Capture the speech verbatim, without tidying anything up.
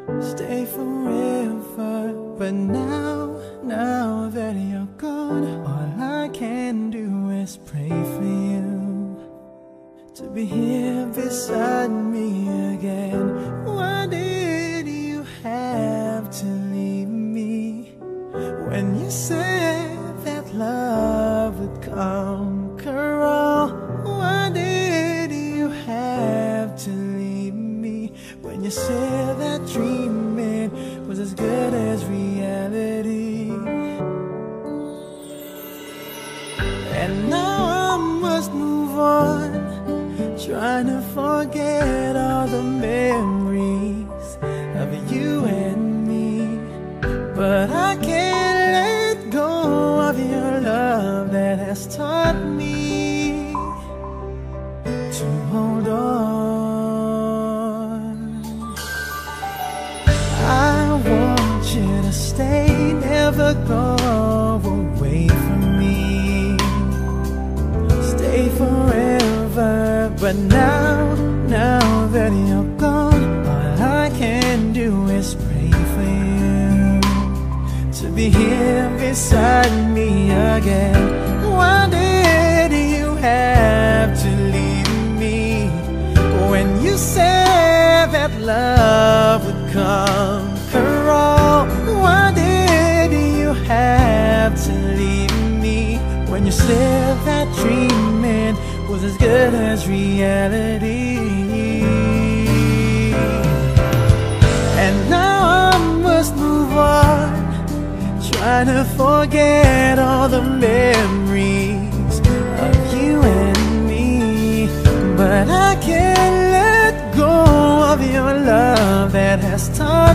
stay forever. But now, now that you're gone, all I can do is pray for you to be here beside me again. Why did you have to leave me when you said that love would conquer all? Why did you have to leave me when you said that dreaming was as good as reality? And now I must move on, trying to forget all the memories of you and me. But I can't let go of your love that has taught me to hold on. I want you to stay, never go away from me. Stay forever. But now, now that you're gone, all I can do is pray for you to be here beside me again. Why did you have to leave me when you said that love would conquer all? Why did you have to leave me when you said that dreaming was as good as reality? And now I must move on, trying to forget all the memories of you and me. But I can't let go of your love that has taught